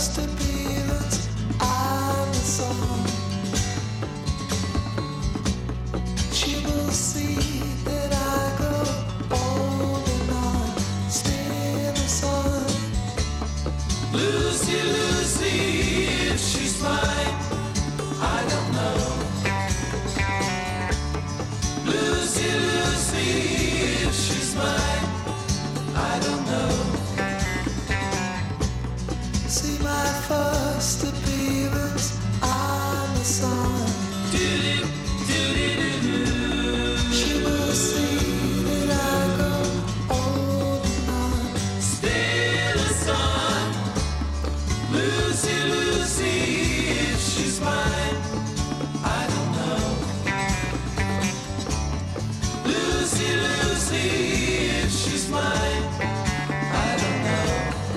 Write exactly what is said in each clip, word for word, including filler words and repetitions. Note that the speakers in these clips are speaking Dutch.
first appearance, I'm the song. She will see that I go on and on, still the sun. Lucy, Lucy, if she's mine, I don't know. Lucy, Lucy, if she's mine, I don't know. See my first appearance, I'm the sun. Do-do, do-do-do-do. She will see that I go on and on, still the sun. Lucy, Lucy, if she's mine, I don't know. Lucy, Lucy, if she's mine, I don't know.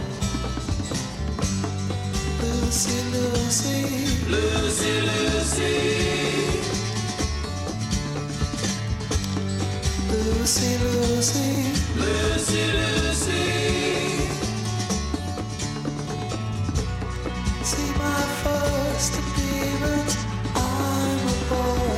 Lucy, Lucy, Lucy, Lucy, Lucy, Lucy, Lucy, Lucy. See my first appearance, I'm a boy.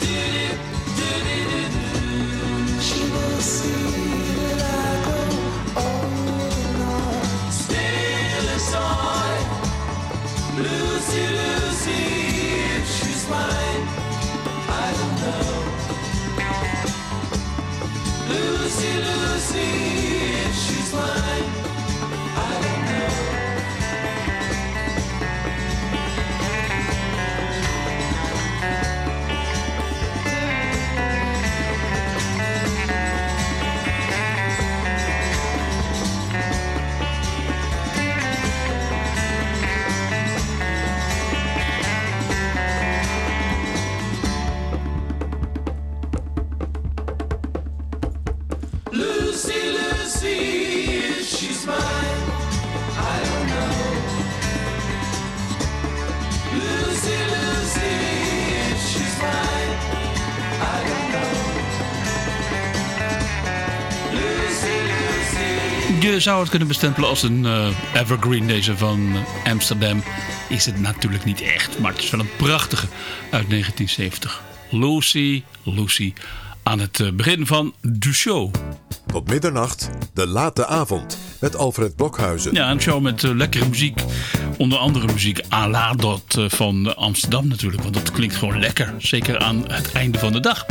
She will see that I go on and on, still a song. Lucy, Lucy, if she's mine, I don't know. Lucy, Lucy, if she's mine, I don't know. Lucy, Lucy, if she's mine, I don't know. Lucy, Lucy, if she's mine, I don't know. Lucy, Lucy. Je zou het kunnen bestempelen als een uh, evergreen, deze van Amsterdam. Is het natuurlijk niet echt, maar het is wel een prachtige uit negentien zeventig. Lucy, Lucy, aan het uh, begin van de show. Tot middernacht, de late avond, met Alfred Blokhuizen. Ja, een show met uh, lekkere muziek. Onder andere muziek à la dat uh, van Amsterdam natuurlijk. Want dat klinkt gewoon lekker. Zeker aan het einde van de dag.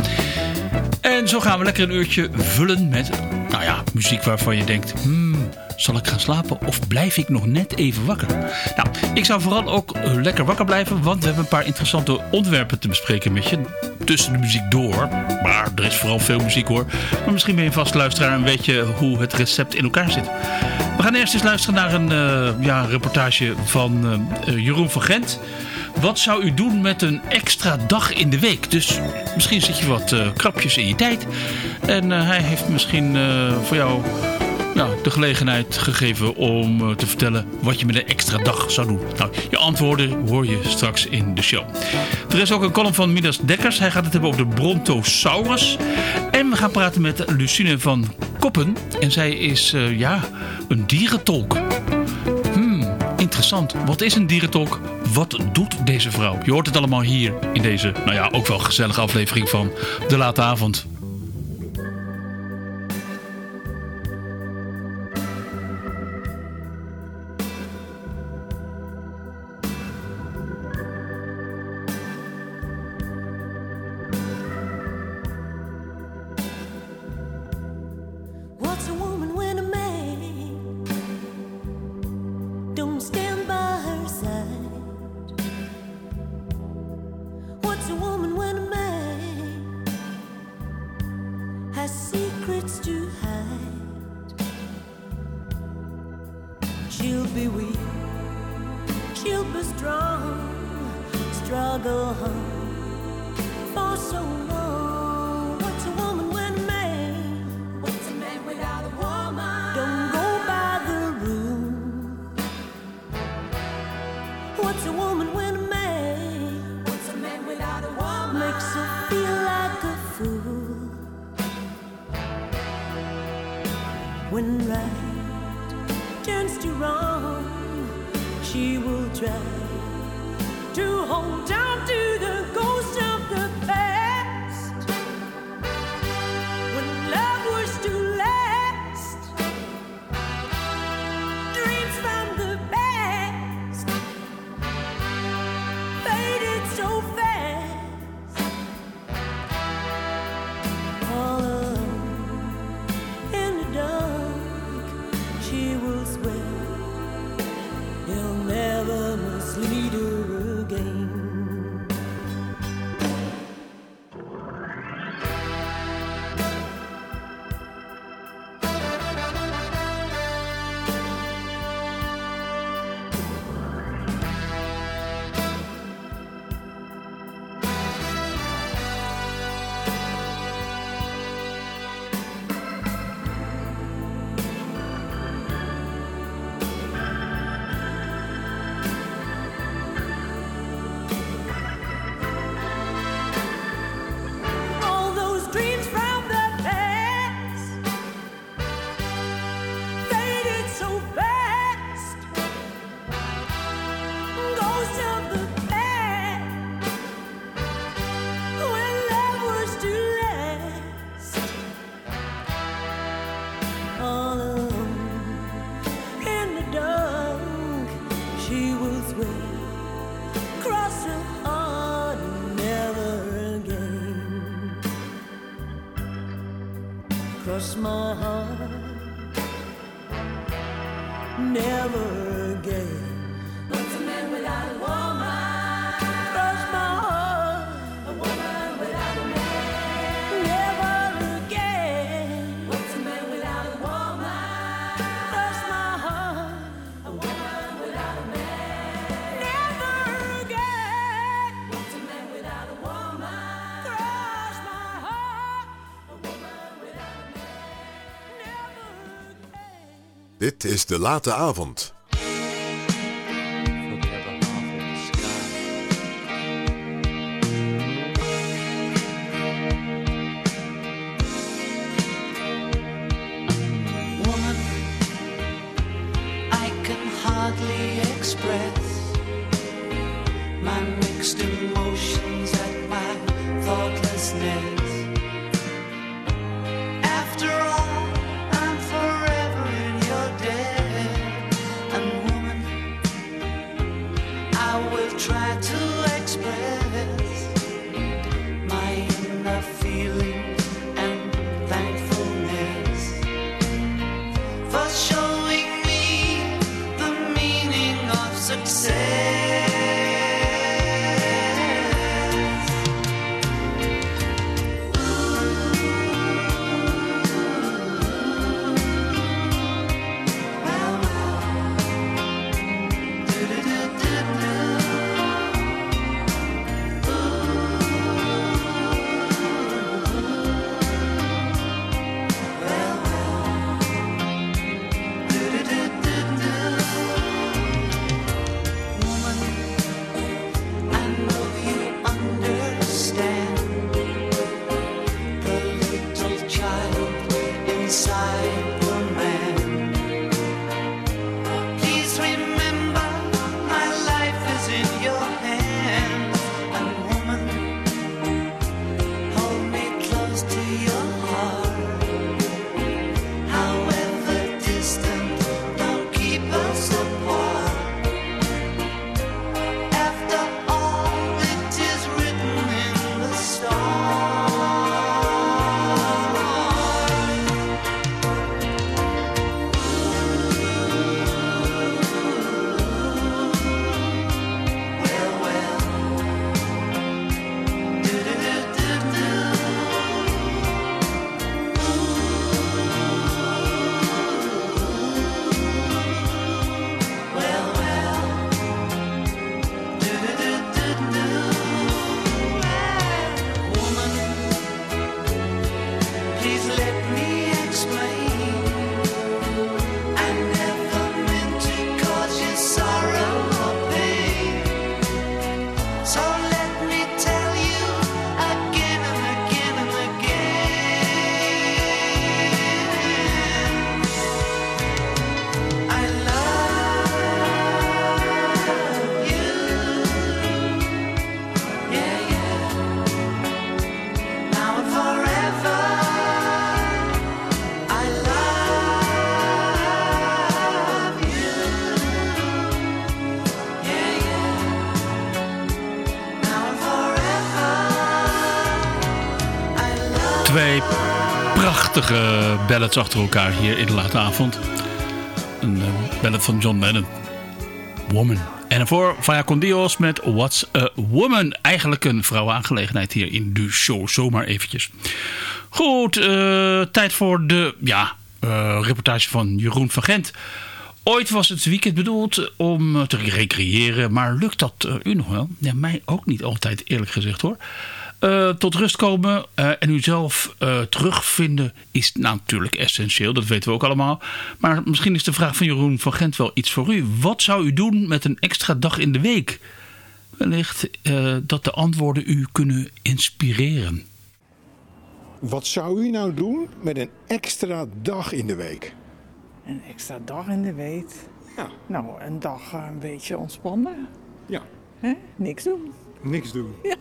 En zo gaan we lekker een uurtje vullen met, nou ja, muziek waarvan je denkt... Hmm, zal ik gaan slapen of blijf ik nog net even wakker? Nou, ik zou vooral ook uh, lekker wakker blijven. Want we hebben een paar interessante onderwerpen te bespreken met je. Tussen de muziek door. Maar er is vooral veel muziek hoor. Maar misschien ben je een vast luisteraar en weet je hoe het recept in elkaar zit. We gaan eerst eens luisteren naar een uh, ja, reportage van uh, Jeroen van Gent. Wat zou u doen met een extra dag in de week? Dus misschien zit je wat uh, krapjes in je tijd. En uh, hij heeft misschien uh, voor jou nou, de gelegenheid gegeven om uh, te vertellen wat je met een extra dag zou doen. Nou, je antwoorden hoor je straks in de show. Er is ook een column van Midas Dekkers. Hij gaat het hebben over de Brontosaurus. En we gaan praten met Lucine van Koppen. En zij is uh, ja, een dierentolk. Hmm, interessant. Wat is een dierentolk? Wat doet deze vrouw? Je hoort het allemaal hier in deze, nou ja, ook wel gezellige aflevering van De Late Avond. When right turns to wrong, she will try to hold on to the ghost of the past. When love was to last, dreams from the past faded so fast. All alone in the dark, she will swear he'll never mislead her again. All those dreams from the past faded so fast. Ghosts of the past when love was to last. All alone in the dark, she will swear, cross her heart, never again. Cross my heart, never again. What's a man without a woman? Cross my heart, a woman without a man. Never again. What's a man without a woman? Cross my heart, a woman without a man. Never again. What's a man without a woman? Cross my heart, a woman without a man. Never again. Dit is De Late Avond. For the other half of the sky. Woman, I can hardly express my mixed emotions at my thoughtlessness. After all, I'm forever in your debt. And woman, I will try to express my inner feelings and thankfulness for showing me the meaning of success. Well, well. Do-do-do-do-do. Well, well. Do-do-do-do-do. Woman, I know you understand the little child inside the man. Please remember, my life is in your hands. And woman, hold me close to your heart. However distant, don't keep us apart. After all, it is written in the stars. Twee prachtige ballads achter elkaar hier in de late avond. Een uh, ballad van John Lennon. Woman. En daarvoor Vaya con Dios met What's a Woman. Eigenlijk een vrouwenaangelegenheid hier in de show. Zomaar eventjes. Goed, uh, tijd voor de ja, uh, reportage van Jeroen van Gent. Ooit was het weekend bedoeld om te recreëren. Maar lukt dat uh, u nog wel? Ja, mij ook niet altijd, eerlijk gezegd hoor. Uh, tot rust komen uh, en uzelf uh, terugvinden is natuurlijk essentieel. Dat weten we ook allemaal. Maar misschien is de vraag van Jeroen van Gent wel iets voor u. Wat zou u doen met een extra dag in de week? Wellicht uh, dat de antwoorden u kunnen inspireren. Wat zou u nou doen met een extra dag in de week? Een extra dag in de week? Ja. Nou, een dag uh, een beetje ontspannen. Ja. Hè? Niks doen. Niks doen. Ja.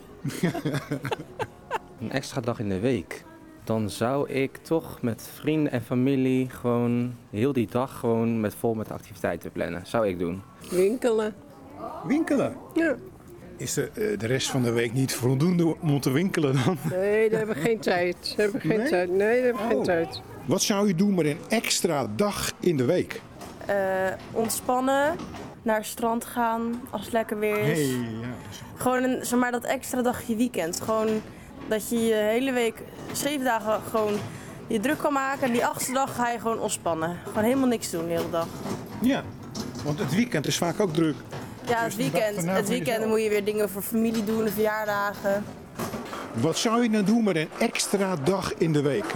Een extra dag in de week. Dan zou ik toch met vrienden en familie gewoon heel die dag gewoon met vol met activiteiten plannen. Zou ik doen. Winkelen. Winkelen? Ja. Is de, uh, de rest van de week niet voldoende om te winkelen dan? Nee, daar hebben we geen tijd. Daar hebben we geen Nee? tijd. Nee, daar hebben we Oh. geen tijd. Wat zou u doen met een extra dag in de week? Uh, ontspannen, naar het strand gaan als het lekker weer is. Hey, ja. Gewoon een, zeg maar dat extra dagje weekend. Gewoon dat je je hele week, zeven dagen gewoon je druk kan maken. En die achtste dag ga je gewoon ontspannen. Gewoon helemaal niks doen de hele dag. Ja, want het weekend is vaak ook druk. Ja, het Dus de dag weekend, daarna het voor weekend jezelf. moet je weer dingen voor familie doen, de verjaardagen. Wat zou je nou doen met een extra dag in de week?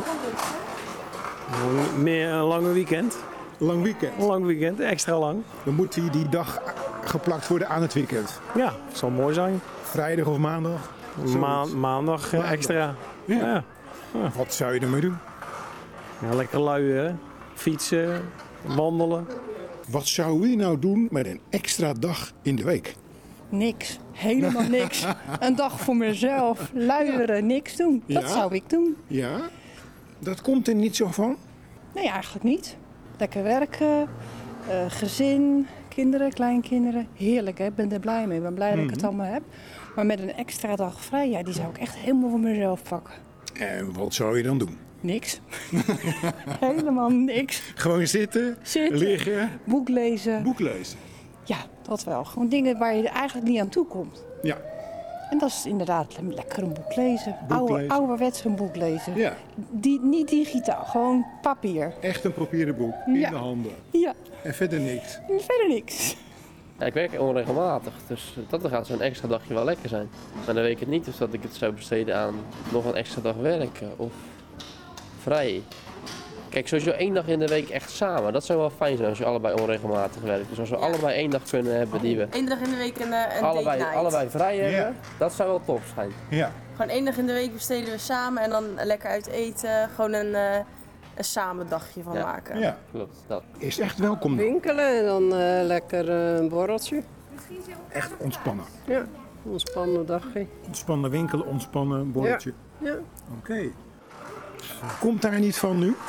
Meer een lange weekend. Lang weekend. Een lang weekend, extra lang. Dan moet die, die dag geplakt worden aan het weekend. Ja, het zal mooi zijn. Vrijdag of maandag? Ma- maandag eh, Maandag. extra. Ja. Ja. Wat zou je ermee doen? Ja, lekker luien, hè. Fietsen, wandelen. Wat zou u nou doen met een extra dag in de week? Niks. Helemaal niks. Een dag voor mezelf. Luieren, niks doen. Dat Ja? zou ik doen. Ja? Dat komt er niet zo van? Nee, eigenlijk niet. Lekker werken, uh, gezin, kinderen, kleinkinderen. Heerlijk, hè? Ik ben er blij mee. Ik ben blij dat ik het allemaal heb. Maar met een extra dag vrij, ja, die zou ik echt helemaal voor mezelf pakken. En wat zou je dan doen? Niks. Helemaal niks. Gewoon zitten, Zitten, liggen, boek lezen. boek lezen. Ja, dat wel. Gewoon dingen waar je eigenlijk niet aan toe komt. Ja. En dat is inderdaad lekker een boek lezen. Boek Oude, lezen. Ouderwets een boek lezen. Ja. Die, niet digitaal, gewoon papier. Echt een papieren boek in Ja. de handen. Ja, En verder niks. en verder niks. Ja, ik werk onregelmatig, dus dat gaat zo'n extra dagje wel lekker zijn. Maar dan weet ik het niet, dus dat ik het zou besteden aan nog een extra dag werken of vrij. Kijk, sowieso één dag in de week echt samen, dat zou wel fijn zijn als je allebei onregelmatig werkt. Dus als we allebei één dag kunnen hebben die we Eén dag in de week een, uh, een allebei, date night. allebei vrij hebben, Ja. dat zou wel top zijn. Ja. Gewoon één dag in de week besteden we samen en dan lekker uit eten. Gewoon een, uh, een samen dagje van Ja. maken. Ja. Klopt, dat. Is echt welkom. Winkelen en dan uh, lekker uh, een borreltje. Echt ontspannen. Ja, ontspannen dagje. Ontspannen winkelen, ontspannen borreltje. Ja. Oké. Komt daar niet van nu?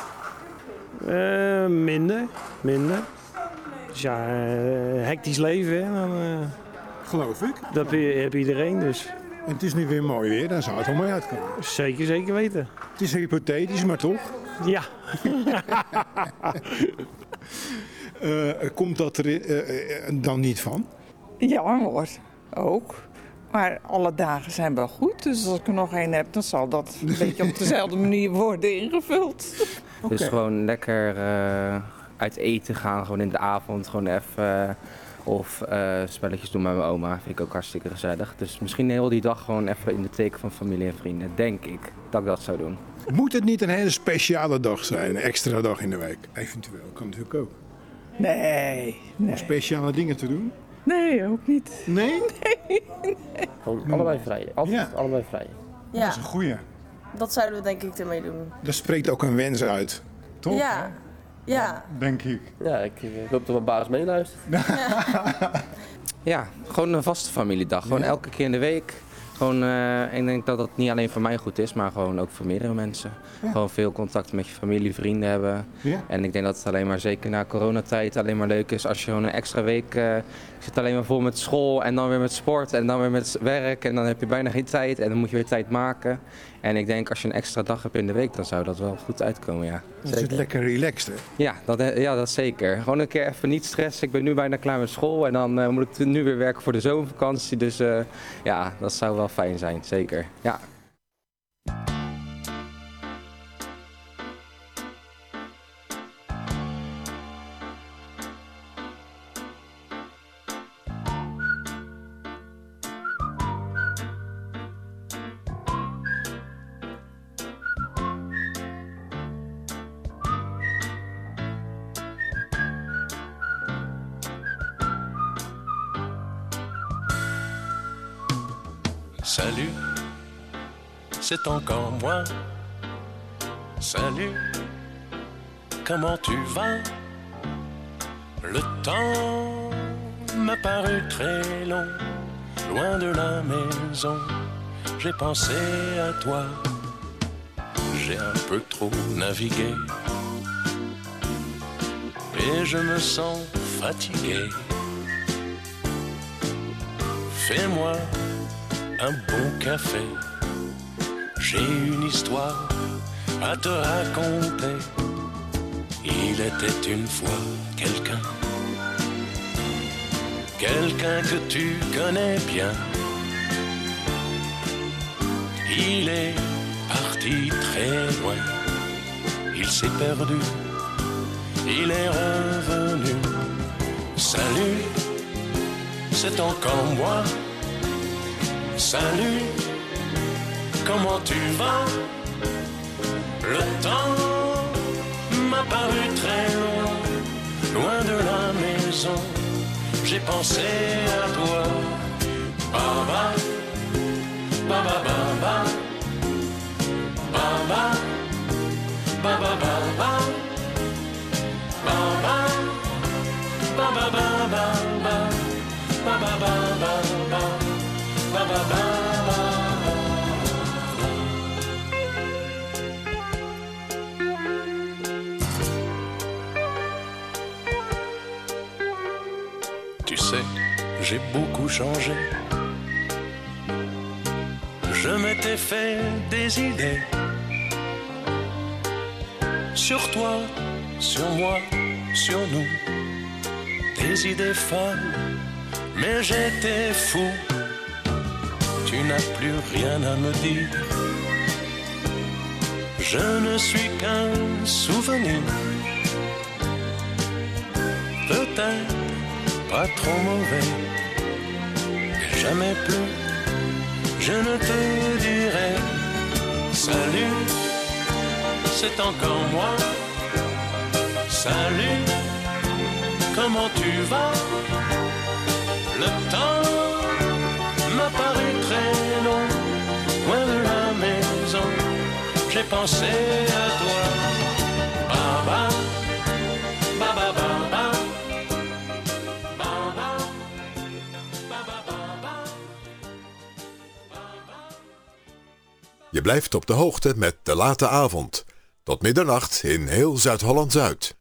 Eh, minder, minder. Dus ja, eh, hectisch leven, hè. Dan, eh, Geloof ik. dat heb, je- heb iedereen, dus En het is nu weer mooi weer, dan zou het wel mooi uitkomen. zeker, zeker weten. Het is hypothetisch, maar toch? Ja, Eh, komt dat er eh, eh, dan niet van? Ja hoor, ook. Maar alle dagen zijn wel goed. Dus als ik er nog één heb, dan zal dat een beetje op dezelfde manier worden ingevuld. Dus gewoon lekker uh, uit eten gaan, gewoon in de avond, gewoon even. Uh, of uh, spelletjes doen met mijn oma, vind ik ook hartstikke gezellig. Dus misschien heel die dag gewoon even in de teken van familie en vrienden, denk ik, dat ik dat zou doen. Moet het niet een hele speciale dag zijn, een extra dag in de week? Eventueel, kan natuurlijk ook. Nee, nee. Speciale dingen te doen? Nee, ook niet. Nee? Gewoon allebei vrij, altijd Ja. allebei vrij. Ja, Dat is een goeie. dat zouden we denk ik ermee doen. Dat spreekt ook een wens uit. Toch? Ja, ja. Denk ik. Ja, ik eh, hoop dat mijn baas meeluistert. Ja, gewoon een vaste familiedag. Gewoon Ja. elke keer in de week Gewoon, uh, ik denk dat dat niet alleen voor mij goed is, maar gewoon ook voor meerdere mensen. Ja. Gewoon veel contact met je familie, vrienden hebben. Ja. En ik denk dat het alleen maar, zeker na coronatijd, alleen maar leuk is als je gewoon een extra week uh, zit alleen maar vol met school en dan weer met sport en dan weer met werk. En dan heb je bijna geen tijd en dan moet je weer tijd maken. En ik denk als je een extra dag hebt in de week, dan zou dat wel goed uitkomen, ja. Dat is lekker relaxed, hè? Ja dat, ja, dat zeker. Gewoon een keer even niet stressen. Ik ben nu bijna klaar met school en dan uh, moet ik nu weer werken voor de zomervakantie. Dus uh, ja, dat zou wel fijn zijn, zeker. Ja. Salut, c'est encore moi. Salut, comment tu vas? Le temps m'a paru très long, loin de la maison. J'ai pensé à toi, j'ai un peu trop navigué et je me sens fatigué. Fais-moi un bon café, j'ai une histoire à te raconter. Il était une fois quelqu'un, quelqu'un que tu connais bien. Il est parti très loin, il s'est perdu, il est revenu. Salut, c'est encore moi. Salut, comment tu vas? Le temps m'a paru très long, loin de la maison. J'ai pensé à toi. Baba, baba, baba, baba, baba, baba, baba, baba, baba, baba, baba, baba. Ba, ba, ba, ba, ba. Tu sais, j'ai beaucoup changé. Je m'étais fait des idées sur toi, sur moi, sur nous. Des idées folles, mais j'étais fou. Tu n'as plus rien à me dire. Je ne suis qu'un souvenir. Peut-être pas trop mauvais. Et jamais plus je ne te dirai salut, c'est encore moi. Salut, comment tu vas? Le temps m'a paru très long, loin de la maison, j'ai pensé à toi. Baba, baba, baba, baba, baba, baba. Je blijft op de hoogte met De Late Avond. Tot middernacht in heel Zuid-Holland-Zuid.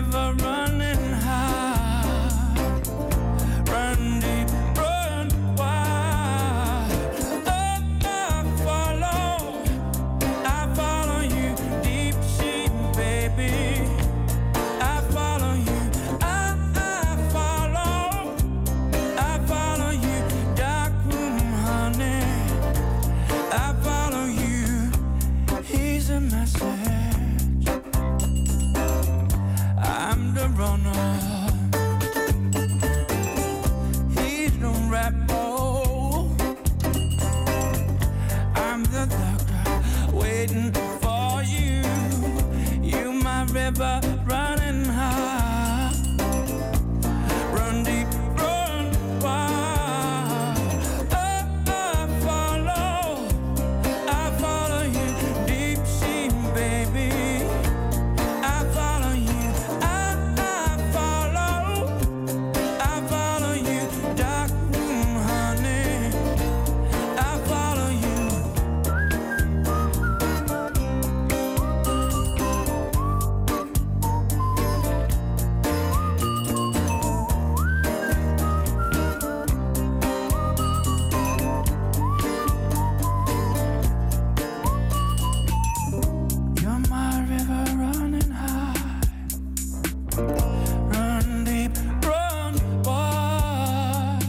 Run deep, run wide. a message. I'm the runner. He's the rebel. I'm the doctor waiting for you. You, my river, running high. Run deep, run wide. Oh, I follow, I follow you, deep sea, baby. I follow you, I, I follow, I follow you, dark room, honey. I follow you. You're my river running high. Run deep, run wide.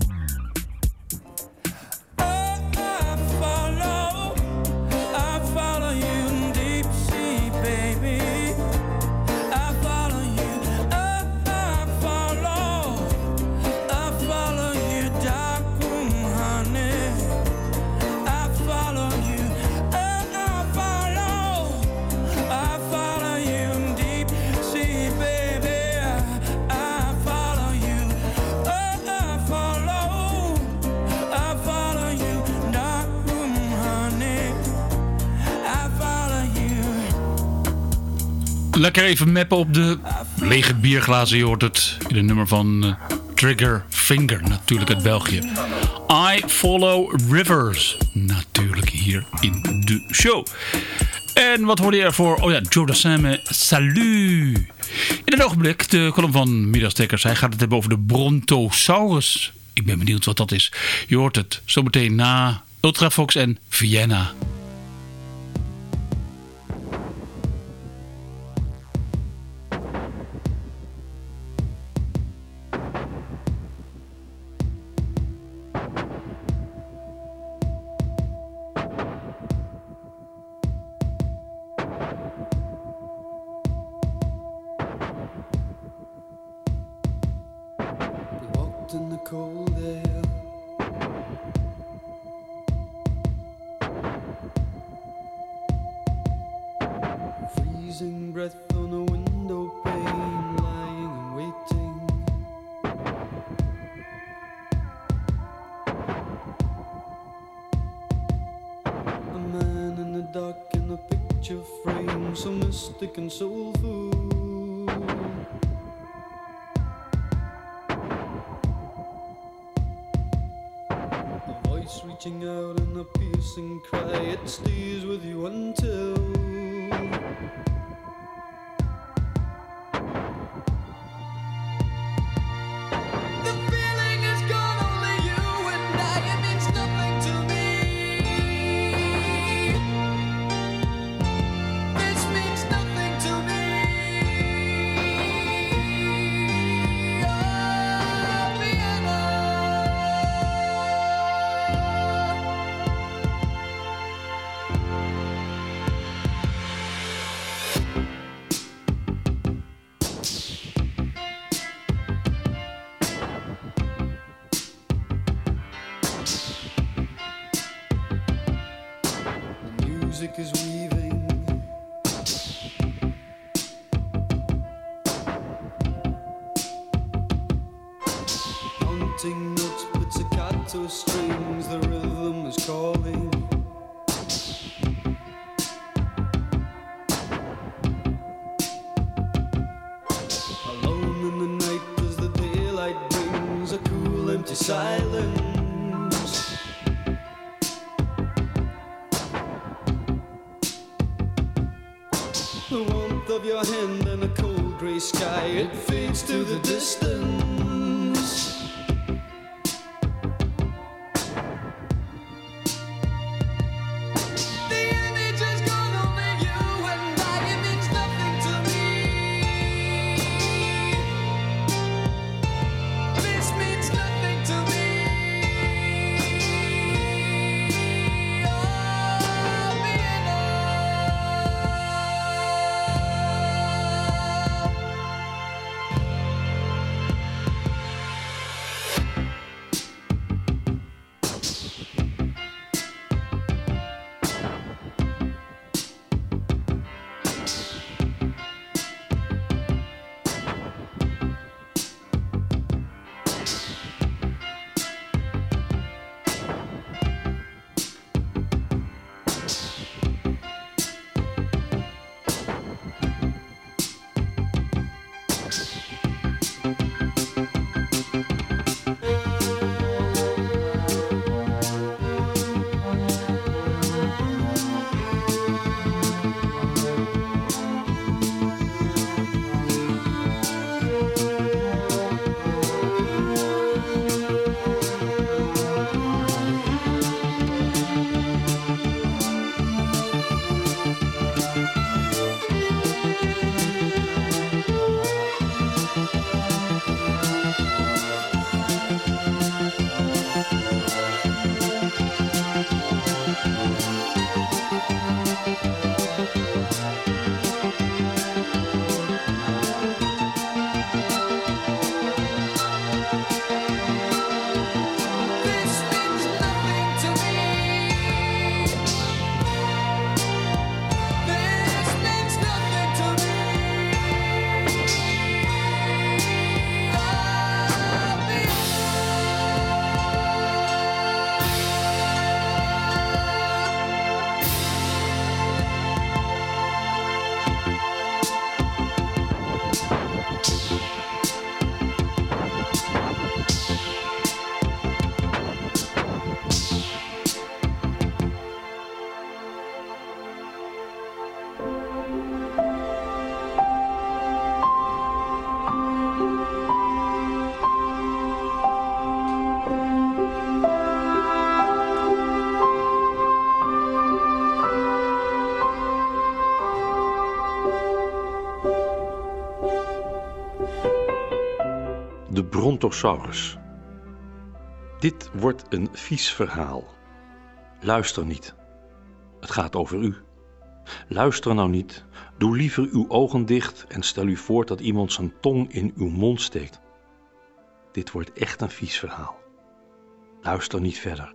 Oh, I follow, I follow you, deep sea, baby. I follow you. Oh, I follow, I follow you, dark room, honey. I follow you. Oh, I follow, I follow you, deep sea, baby. I follow you. Oh, I follow, I follow you, dark room, honey. I follow you. Lekker even mappen op de lege bierglazen. Je hoort het in een nummer van uh, Trigger Finger, natuurlijk uit België. I Follow Rivers, natuurlijk hier in de show. En wat hoorde je ervoor? Oh ja, Joe Dassin met Salut. In het ogenblik de column van Middagstekkers. Hij gaat het hebben over de Brontosaurus. Ik ben benieuwd wat dat is. Je hoort het zometeen na Ultrafox en Vienna. We walked in the cold air. Freezing breath on a window pane, lying and waiting. A man in the dark in a picture frame, so mystic and soulful. A voice reaching out in a piercing cry, it stays with you until the feeling is gone, only you and I, it means nothing to me. This means nothing to me. Oh, Vienna. The music is weaving. Haunting notes, pizzicato strings, the rhythm is calling. Alone in the night as the daylight brings a cool empty silence. The warmth of your hand and a cold grey sky, it fades to the distance. The image is gone, only you and I, it means nothing to me. This means nothing to me. Oh, Vienna. De Brontosaurus. Dit wordt een vies verhaal. Luister niet. Het gaat over u. Luister nou niet. Doe liever uw ogen dicht en stel u voor dat iemand zijn tong in uw mond steekt. Dit wordt echt een vies verhaal. Luister niet verder.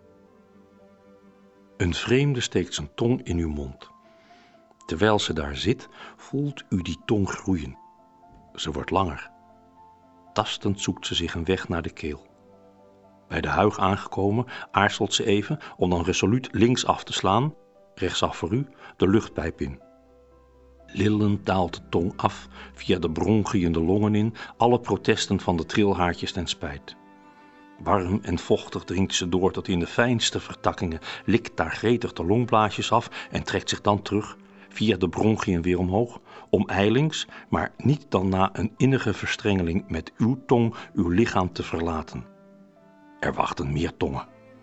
Een vreemde steekt zijn tong in uw mond. Terwijl ze daar zit, voelt u die tong groeien. Ze wordt langer. Tastend zoekt ze zich een weg naar de keel. Bij de huig aangekomen aarzelt ze even om dan resoluut links af te slaan, rechtsaf voor u, de luchtpijp in. Lillend daalt de tong af, via de bronchiën de longen in, alle protesten van de trilhaartjes ten spijt. Warm en vochtig dringt ze door tot in de fijnste vertakkingen, likt daar gretig de longblaasjes af en trekt zich dan terug, via de bronchiën weer omhoog, om ijlings, maar niet dan na een innige verstrengeling met uw tong uw lichaam te verlaten. Er wachten meer tongen.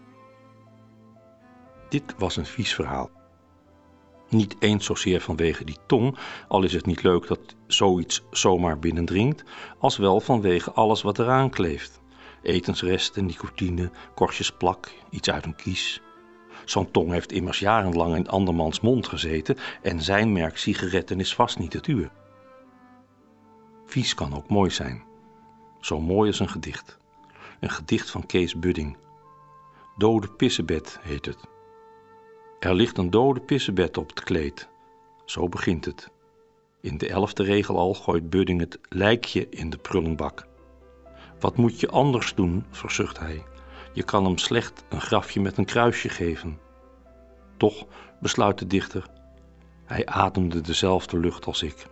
Dit was een vies verhaal. Niet eens zozeer vanwege die tong, al is het niet leuk dat zoiets zomaar binnendringt, als wel vanwege alles wat eraan kleeft. Etensresten, nicotine, korstjes plak, iets uit een kies. Zo'n tong heeft immers jarenlang in andermans mond gezeten en zijn merk sigaretten is vast niet het uwe. Vies kan ook mooi zijn. Zo mooi als een gedicht. Een gedicht van Kees Budding. Dode pissebed heet het. Er ligt een dode pissebed op het kleed. Zo begint het. In de elfde regel al gooit Budding het lijkje in de prullenbak. Wat moet je anders doen, verzucht hij. Je kan hem slecht een grafje met een kruisje geven. Toch, besluit de dichter, hij ademde dezelfde lucht als ik.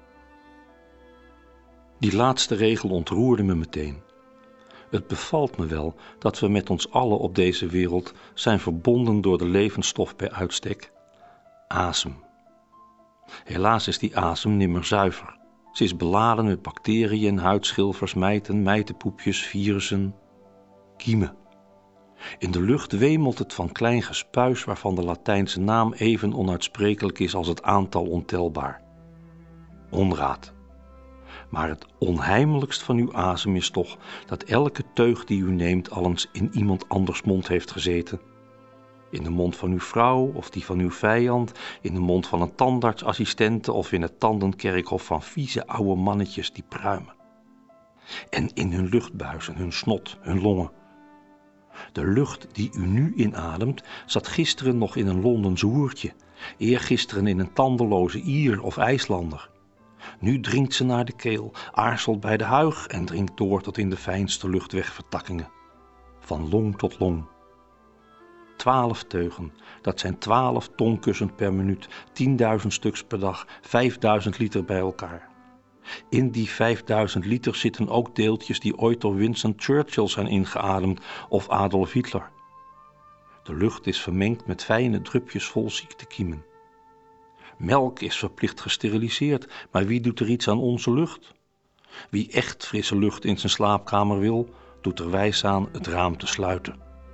Die laatste regel ontroerde me meteen. Het bevalt me wel dat we met ons allen op deze wereld zijn verbonden door de levensstof bij uitstek, asem. Helaas is die asem nimmer zuiver. Ze is beladen met bacteriën, huidschilfers, mijten, mijtenpoepjes, virussen, kiemen. In de lucht wemelt het van klein gespuis waarvan de Latijnse naam even onuitsprekelijk is als het aantal ontelbaar. Onraad. Maar het onheimelijkst van uw asem is toch dat elke teug die u neemt al eens in iemand anders mond heeft gezeten. In de mond van uw vrouw of die van uw vijand, in de mond van een tandartsassistente of in het tandenkerkhof van vieze oude mannetjes die pruimen. En in hun luchtbuizen, hun snot, hun longen. De lucht die u nu inademt zat gisteren nog in een Londens hoertje, eergisteren in een tandeloze Ier of IJslander. Nu dringt ze naar de keel, aarzelt bij de huig en dringt door tot in de fijnste luchtwegvertakkingen. Van long tot long. Twaalf teugen, dat zijn twaalf tongkussen per minuut, tienduizend stuks per dag, vijfduizend liter bij elkaar. In die vijfduizend liter zitten ook deeltjes die ooit door Winston Churchill zijn ingeademd of Adolf Hitler. De lucht is vermengd met fijne drupjes vol ziektekiemen. Melk is verplicht gesteriliseerd, maar wie doet er iets aan onze lucht? Wie echt frisse lucht in zijn slaapkamer wil, doet er wijs aan het raam te sluiten.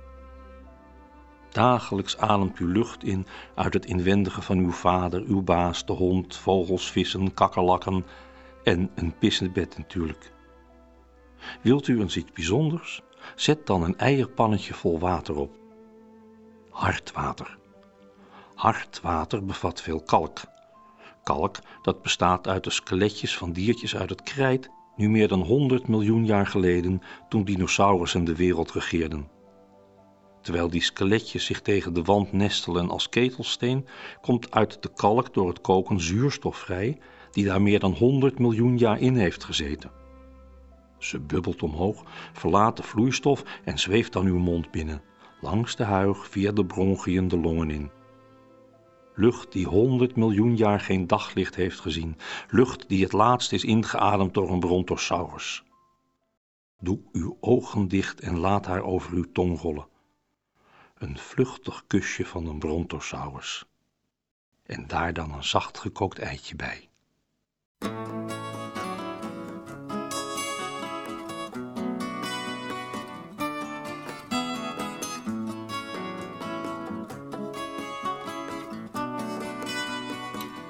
Dagelijks ademt u lucht in uit het inwendige van uw vader, uw baas, de hond, vogels, vissen, kakkerlakken en een pissend bed natuurlijk. Wilt u eens iets bijzonders? Zet dan een eierpannetje vol water op. Hard water. Hard water bevat veel kalk. Kalk dat bestaat uit de skeletjes van diertjes uit het krijt, nu meer dan honderd miljoen jaar geleden, toen dinosaurussen de wereld regeerden. Terwijl die skeletjes zich tegen de wand nestelen als ketelsteen, komt uit de kalk door het koken zuurstof vrij, die daar meer dan honderd miljoen jaar in heeft gezeten. Ze bubbelt omhoog, verlaat de vloeistof en zweeft dan uw mond binnen, langs de huig, via de bronchiën de longen in. Lucht die honderd miljoen jaar geen daglicht heeft gezien, lucht die het laatst is ingeademd door een brontosaurus. Doe uw ogen dicht en laat haar over uw tong rollen. Een vluchtig kusje van een brontosaurus. En daar dan een zacht gekookt eitje bij.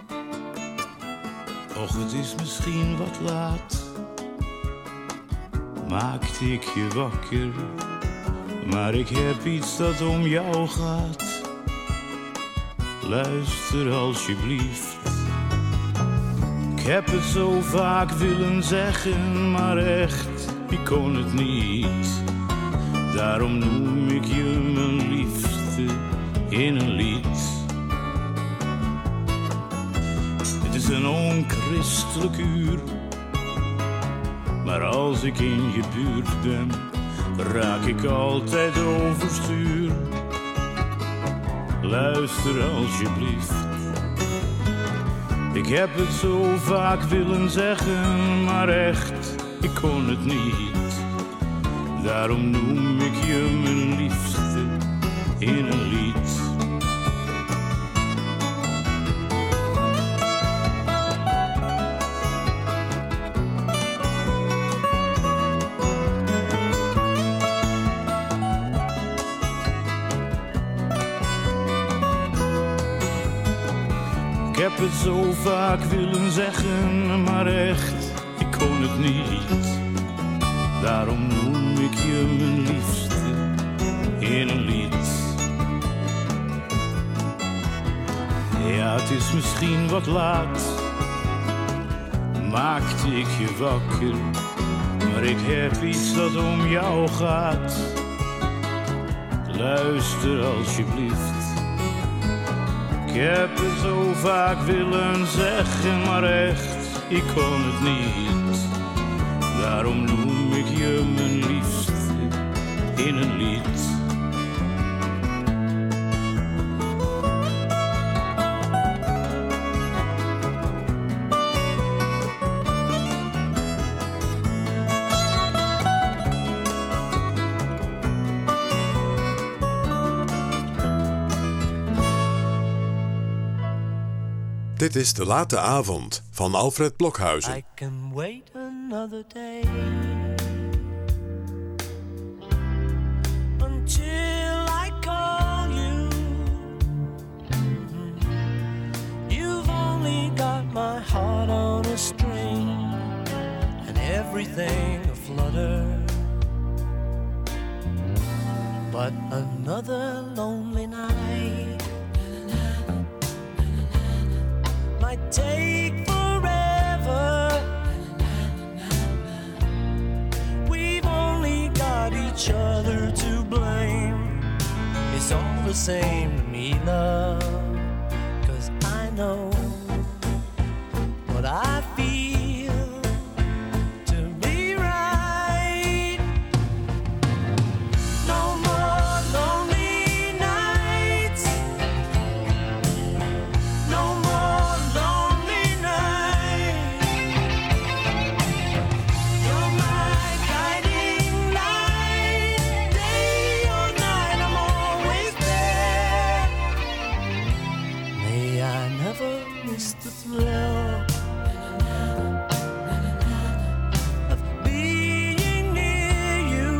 Och, het is misschien wat laat, maakte ik je wakker. Maar ik heb iets dat om jou gaat. Luister alsjeblieft. Ik heb het zo vaak willen zeggen, maar echt, ik kon het niet. Daarom noem ik je mijn liefste in een lied. Het is een onchristelijk uur, maar als ik in je buurt ben, raak ik altijd overstuur. Luister alsjeblieft. Ik heb het zo vaak willen zeggen, maar echt, ik kon het niet. Daarom noem ik je mijn liefste in een lied. Ik heb het zo vaak willen zeggen, maar echt, ik kon het niet. Daarom noem ik je mijn liefste in een lied. Ja, het is misschien wat laat, maakte ik je wakker. Maar ik heb iets dat om jou gaat. Luister alsjeblieft. Ik heb het zo vaak willen zeggen, maar echt, ik kon het niet. Daarom noem ik je mijn liefste in een lied. Dit is De Late Avond van Alfred Blokhuizen. I can wait another day until I call you. You've only got my heart on a string and everything aflutter. But another lonely night might take forever. We've only got each other to blame. It's all the same to me, love, 'cause I know what I feel to be right. No more lonely nights. No more lonely nights. You're my guiding light. Day or night, I'm always there. May I never miss the thrill of being near you.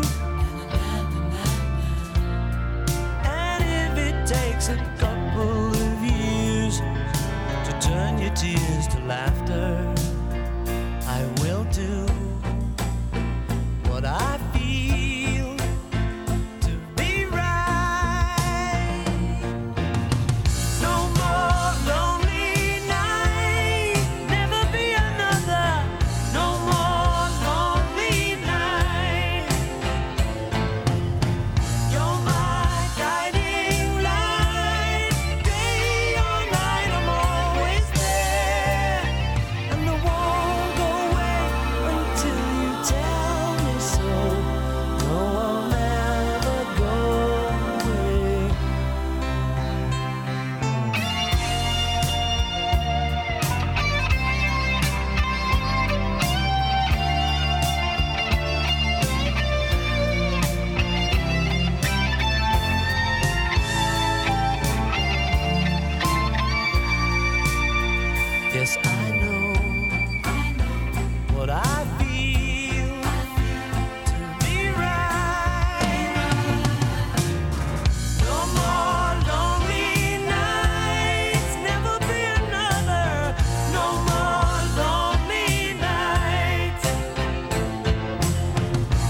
And if it takes a couple of years to turn your tears to laughter, I will do what I feel to be right. No more lonely night, never be another. No more lonely night. You're my guiding light. Day or night, I'm always there. And I won't go away until you tell me so. No, I'll never go away. Yes, I know, what I feel to be right. No more lonely nights, never be another. No more lonely nights.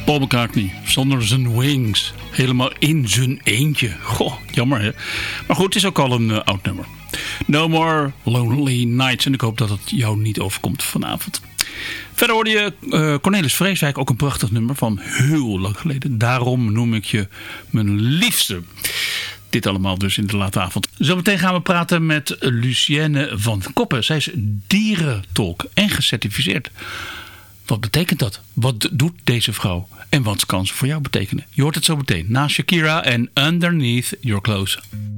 Paul McCartney, zonder zijn wings. Helemaal in zijn eentje. Goh, jammer hè. Maar goed, het is ook al een uh, oud nummer. No More Lonely Nights. En ik hoop dat het jou niet overkomt vanavond. Verder hoorde je uh, Cornelis Vreeswijk, ook een prachtig nummer van heel lang geleden. Daarom noem ik je mijn liefste. Dit allemaal dus in de late avond. Zometeen gaan we praten met Lucienne van Koppen. Zij is dierentolk en gecertificeerd. Wat betekent dat? Wat doet deze vrouw? En wat kan ze voor jou betekenen? Je hoort het zo meteen na Shakira en Underneath Your Clothes.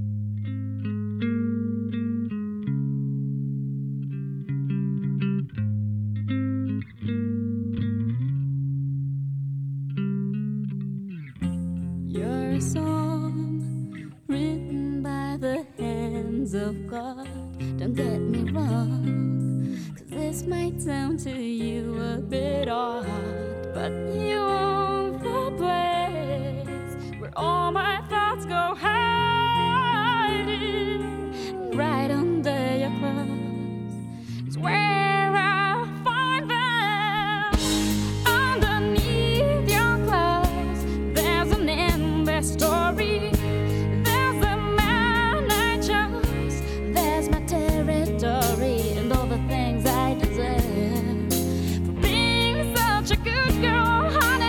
You're a song written by the hands of God. Don't get me wrong, 'cause this might sound to you a bit odd, but you own the place where all my thoughts go hiding. Right under your clothes is where I find them. Underneath your clothes, there's an endless story. There's a man I chose, there's my territory, and all the things I deserve for being such a good girl, honey.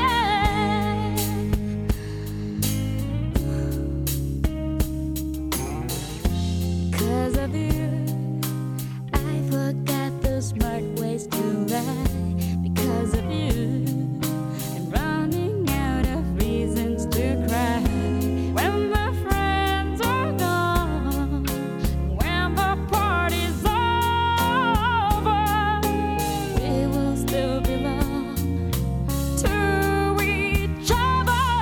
'Cause of you, I forgot the smart ways to lie. Because of you, I'm running out of reasons to cry. When the friends are gone, when the party's over, we will still belong to each other.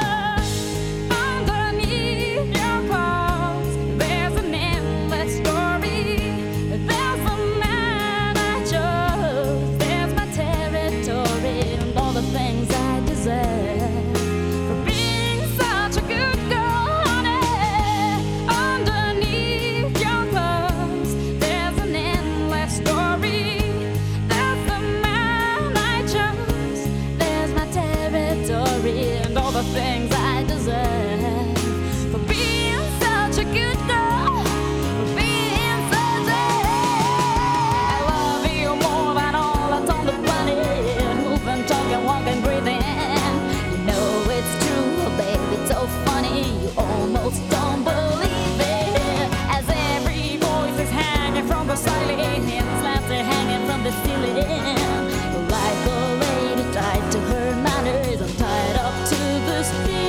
Underneath your clothes, there's an endless story. There's a man I chose, there's my territory, and all the things I deserve for being such a good girl, honey. Underneath your clothes, there's an endless story. There's the man I chose, there's my territory, and all the things I deserve for being such a good girl, for being such a... I love you more than all that's on the planet. Moving, talking, walking, breathing. You know it's true, baby, it's so funny. You almost don't believe it. As every voice is hanging from the ceiling, and slats are hanging from the ceiling. Like a lady tied to her manners, I'm tied up to the steel.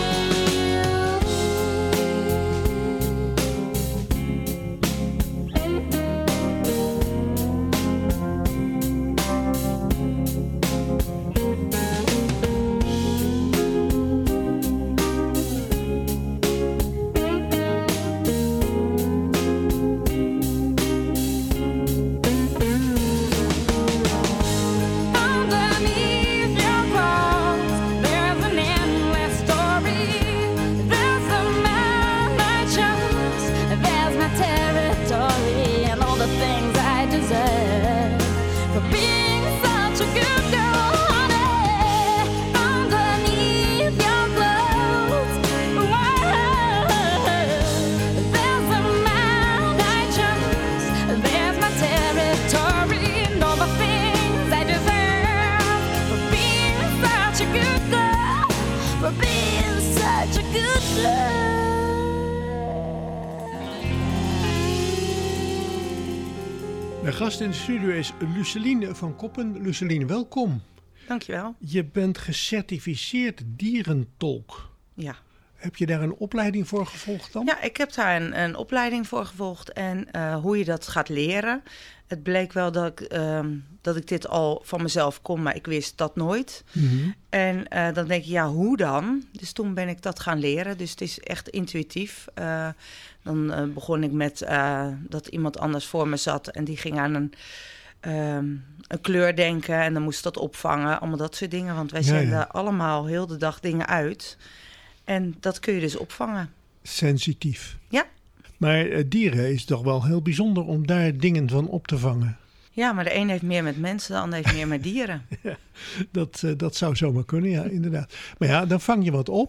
Underneath your clothes, there's an endless story. There's a man I chose, there's my territory, and all the things I deserve for being such a good girl, honey. Underneath your clothes, there's a man I chose, there's my territory, and all the things I deserve for being such a good girl, for being such a good girl. De gast in de studio is Luceline van Koppen. Luceline, welkom. Dankjewel. Je bent gecertificeerd dierentolk. Ja. Heb je daar een opleiding voor gevolgd dan? Ja, ik heb daar een, een opleiding voor gevolgd en uh, hoe je dat gaat leren. Het bleek wel dat ik, uh, dat ik dit al van mezelf kon, maar ik wist dat nooit. Mm-hmm. En uh, dan denk ik, ja, hoe dan? Dus toen ben ik dat gaan leren. Dus het is echt intuïtief. Uh, dan uh, begon ik met uh, dat iemand anders voor me zat en die ging aan een... Um, een kleur denken en dan moest dat opvangen. Allemaal dat soort dingen, want wij Ja, zenden ja. allemaal heel de dag dingen uit. En dat kun je dus opvangen. Sensitief. Ja. Maar uh, dieren is toch wel heel bijzonder om daar dingen van op te vangen. Ja, maar de een heeft meer met mensen, de ander heeft meer met dieren. Ja, dat, uh, dat zou zomaar kunnen, ja, inderdaad. Maar ja, dan vang je wat op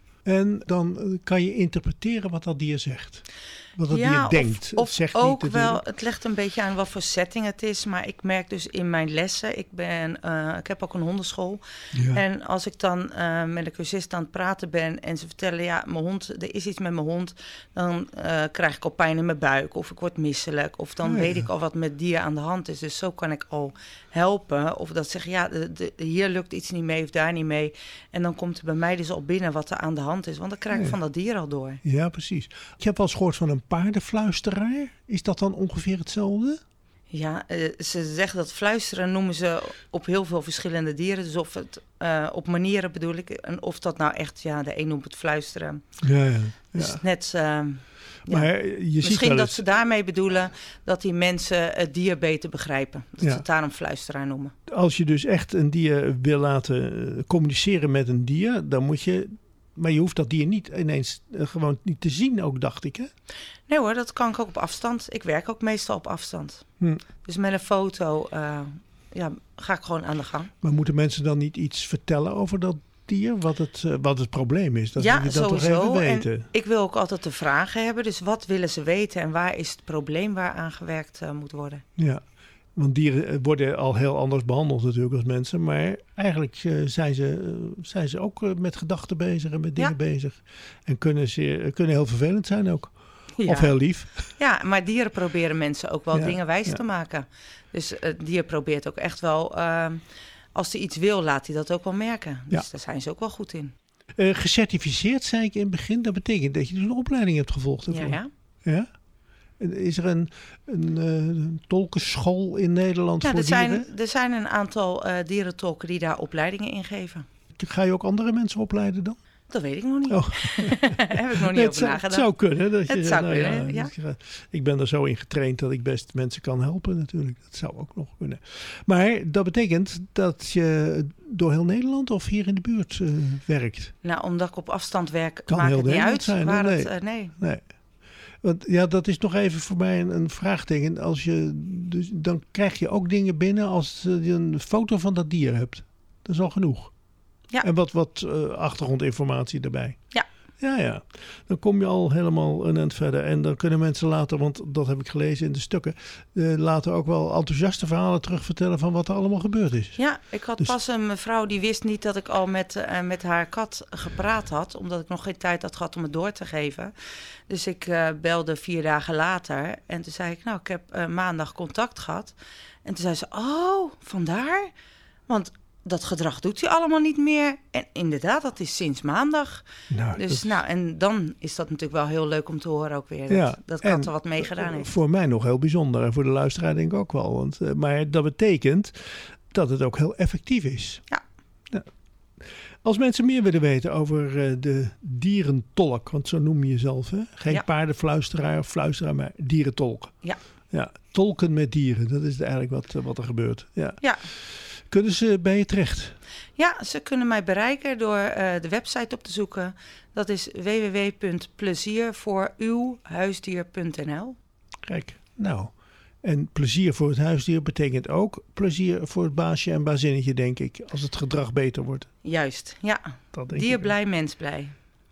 en dan kan je interpreteren wat dat dier zegt. Wat dat ja, dier denkt. Of, of zegt ook niet wel, het legt een beetje aan wat voor setting het is. Maar ik merk dus in mijn lessen, ik, ben, uh, ik heb ook een hondenschool. Ja. En als ik dan uh, met de cursist aan het praten ben en ze vertellen, ja, mijn hond, er is iets met mijn hond. Dan uh, krijg ik al pijn in mijn buik of ik word misselijk. Of dan ja, weet ja. ik al wat met dier aan de hand is. Dus zo kan ik al helpen. Of dat zeggen, ja, de, de, hier lukt iets niet mee of daar niet mee. En dan komt er bij mij dus al binnen wat er aan de hand is. Want dan krijg ik ja. van dat dier al door. Ja, precies. Ik heb wel eens gehoord van een paardenfluisteraar. Is dat dan ongeveer hetzelfde? Ja, uh, ze zeggen dat fluisteren noemen ze op heel veel verschillende dieren. Dus of het uh, op manieren bedoel ik. En of dat nou echt, ja, de een noemt het fluisteren. Ja, ja. Dus ja. net... Uh, maar ja. je Misschien ziet wel dat eens... ze daarmee bedoelen dat die mensen het dier beter begrijpen. Dat ja. ze het daarom fluisteraar noemen. Als je dus echt een dier wil laten communiceren met een dier, dan moet je... Maar je hoeft dat dier niet ineens uh, gewoon niet te zien ook, dacht ik, hè? Nee hoor, dat kan ik ook op afstand. Ik werk ook meestal op afstand. Hm. Dus met een foto uh, ja, ga ik gewoon aan de gang. Maar moeten mensen dan niet iets vertellen over dat dier? Wat het, uh, wat het probleem is? Dat ja, we dat sowieso. Toch even weten. En ik wil ook altijd de vragen hebben. Dus wat willen ze weten en waar is het probleem waar aan gewerkt uh, moet worden? Ja. Want dieren worden al heel anders behandeld natuurlijk als mensen. Maar eigenlijk uh, zijn, ze, uh, zijn ze ook uh, met gedachten bezig en met dingen ja. bezig. En kunnen, ze, kunnen heel vervelend zijn ook. Ja. Of heel lief. Ja, maar dieren proberen mensen ook wel ja. dingen wijs ja. te maken. Dus het uh, dier probeert ook echt wel... Uh, als hij iets wil, laat hij dat ook wel merken. Dus ja. daar zijn ze ook wel goed in. Uh, gecertificeerd, zei ik in het begin. Dat betekent dat je dus een opleiding hebt gevolgd ervoor. Ja, ja. Ja? Is er een, een, een tolkenschool in Nederland ja, voor er dieren? Zijn, er zijn een aantal uh, dierentolken die daar opleidingen in geven. Ga je ook andere mensen opleiden dan? Dat weet ik nog niet. Oh. Daar heb ik nog niet nee, over nagedacht. Het zou kunnen. Dat het je, zou nou, kunnen, ja. ja. Ik ben er zo in getraind dat ik best mensen kan helpen natuurlijk. Dat zou ook nog kunnen. Maar dat betekent dat je door heel Nederland of hier in de buurt uh, werkt? Nou, omdat ik op afstand werk, kan maakt heel het niet Nederland uit. Zijn, waar nee. Het, uh, nee. nee. Want ja, dat is nog even voor mij een, een vraagteken. Als je, dus, dan krijg je ook dingen binnen als je een foto van dat dier hebt. Dat is al genoeg. Ja. En wat, wat uh, achtergrondinformatie erbij. Ja. Ja, ja. Dan kom je al helemaal een eind verder. En dan kunnen mensen later, want dat heb ik gelezen in de stukken, uh, later ook wel enthousiaste verhalen terugvertellen van wat er allemaal gebeurd is. Ja, ik had dus... pas een mevrouw die wist niet dat ik al met, uh, met haar kat gepraat had, omdat ik nog geen tijd had gehad om het door te geven. Dus ik uh, belde vier dagen later en toen zei ik, nou, ik heb uh, maandag contact gehad. En toen zei ze, oh, vandaar? Want dat gedrag doet hij allemaal niet meer. En inderdaad, dat is sinds maandag. Nou, dus dat... nou, en dan is dat natuurlijk wel heel leuk om te horen ook weer. Dat, ja, dat Kat er wat mee gedaan heeft. Voor mij nog heel bijzonder. En voor de luisteraar denk ik ook wel. Want, uh, maar dat betekent dat het ook heel effectief is. Ja. Nou, als mensen meer willen weten over uh, de dierentolk, want zo noem je jezelf, hè? Geen ja. paardenfluisteraar of fluisteraar, maar dierentolk. Ja. Ja, tolken met dieren, dat is eigenlijk wat, wat er gebeurt. Ja. Ja. Kunnen ze bij je terecht? Ja, ze kunnen mij bereiken door uh, de website op te zoeken. Dat is w w w punt plezier voor uw huisdier punt n l. Kijk, nou. En plezier voor het huisdier betekent ook plezier voor het baasje en bazinnetje, denk ik. Als het gedrag beter wordt. Juist, ja. Dier blij, mens blij.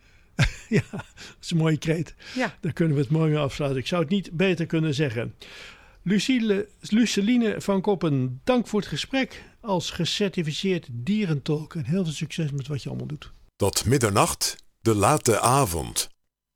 Ja, dat is een mooie kreet. Ja. Daar kunnen we het mooi mee afsluiten. Ik zou het niet beter kunnen zeggen. Lucille, Luceline van Koppen, dank voor het gesprek als gecertificeerd dierentolk. En heel veel succes met wat je allemaal doet. Tot middernacht, de late avond.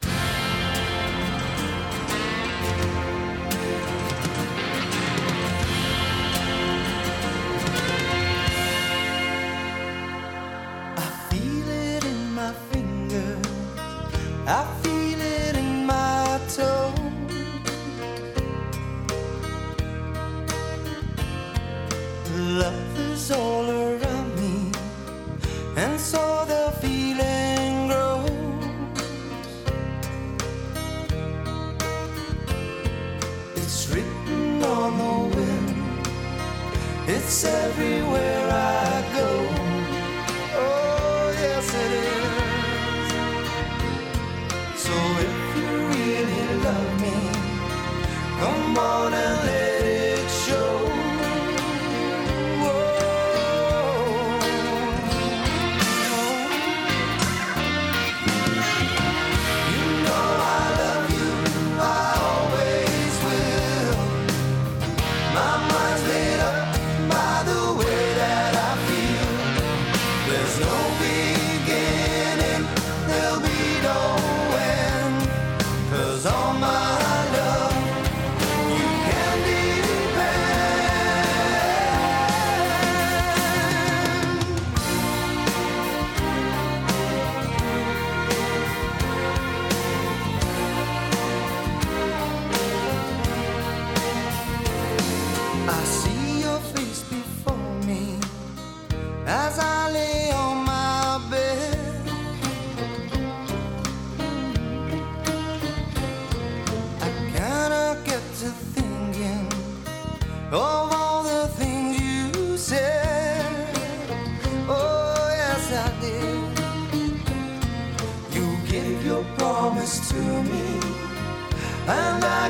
I feel it in my toe. Love is all around me, and so the feeling grows. It's written on the wind, it's everywhere I go. Oh, yes it is. So if you really love me, come on and let it show.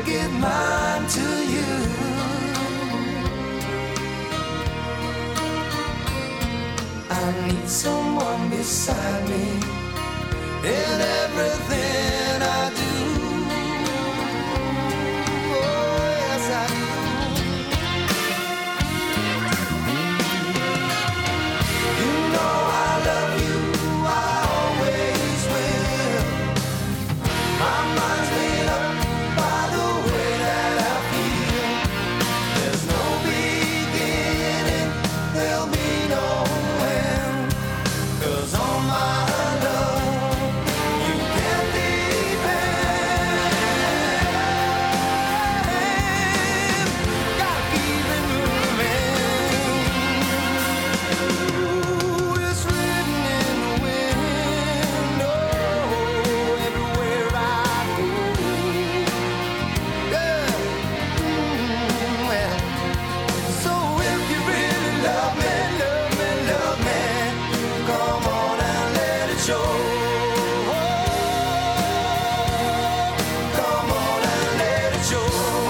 give mine to you. I need someone beside me in everything I do. Oh, yes, I do. You know I love you, I always will. My mind's made up by the way that I feel. There's no beginning, there'll be no end. 'Cause on my love, you can depend. Gotta keep it moving. Ooh, it's written in the wind. Oh, everywhere I go. Yeah. Mm, well. So if you really love me, love me, love me, come on and let it show. Come on and let it show.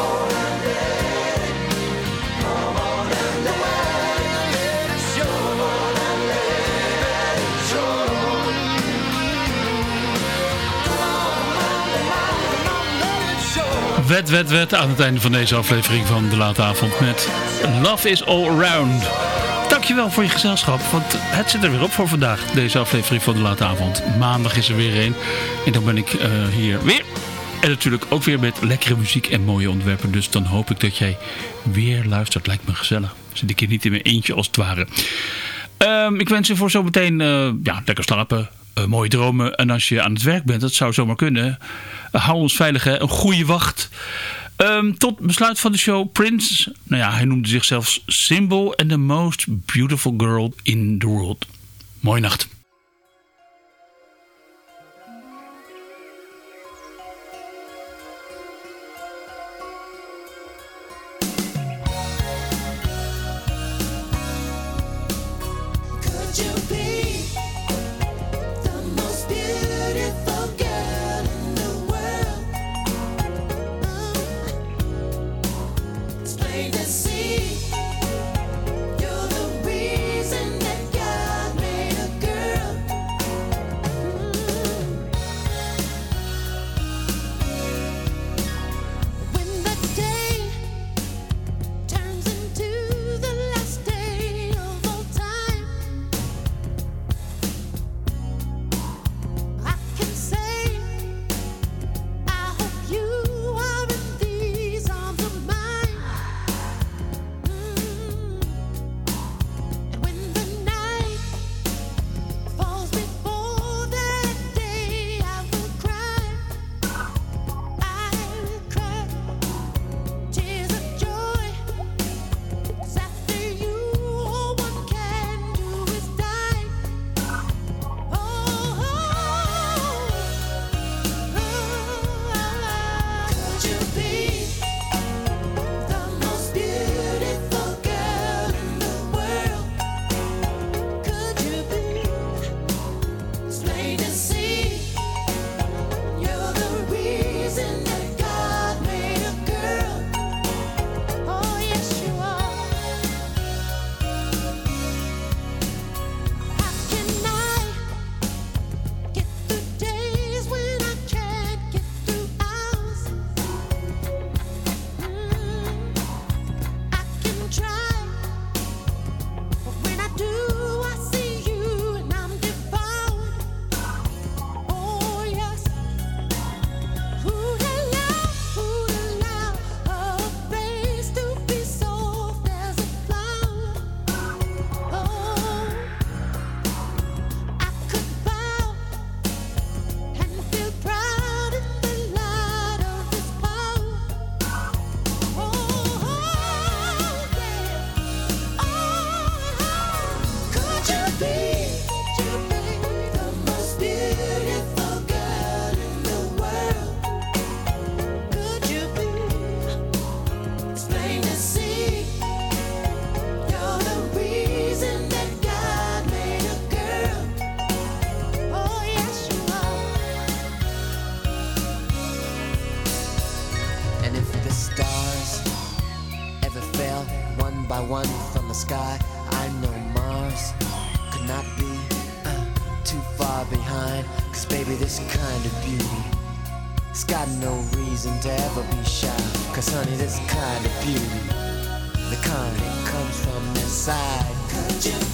Come on and let it show. Come on and let it show. Wet, wet, wet aan het einde van deze aflevering van De Late Avond met Love is All Around. Dankjewel voor je gezelschap, want het zit er weer op voor vandaag, deze aflevering van De Late Avond. Maandag is er weer een en dan ben ik uh, hier weer. En natuurlijk ook weer met lekkere muziek en mooie onderwerpen. Dus dan hoop ik dat jij weer luistert. Lijkt me gezellig. Zit ik hier niet in mijn eentje als het ware. Um, ik wens je voor zometeen uh, ja, lekker slapen. Uh, mooie dromen. En als je aan het werk bent, dat zou zomaar kunnen. Uh, hou ons veilig, hè. Een goede wacht. Um, tot besluit van de show. Prince, nou ja, hij noemde zichzelf Symbol and the most beautiful girl in the world. Mooie nacht. Could you be the most beautiful girl in the world? It's plain to see you're the reason that God made a girl. When the day turns into the last day of all time, baby, this kind of beauty, it's got no reason to ever be shy. Cause honey, this kind of beauty, the kind that comes from inside. Could you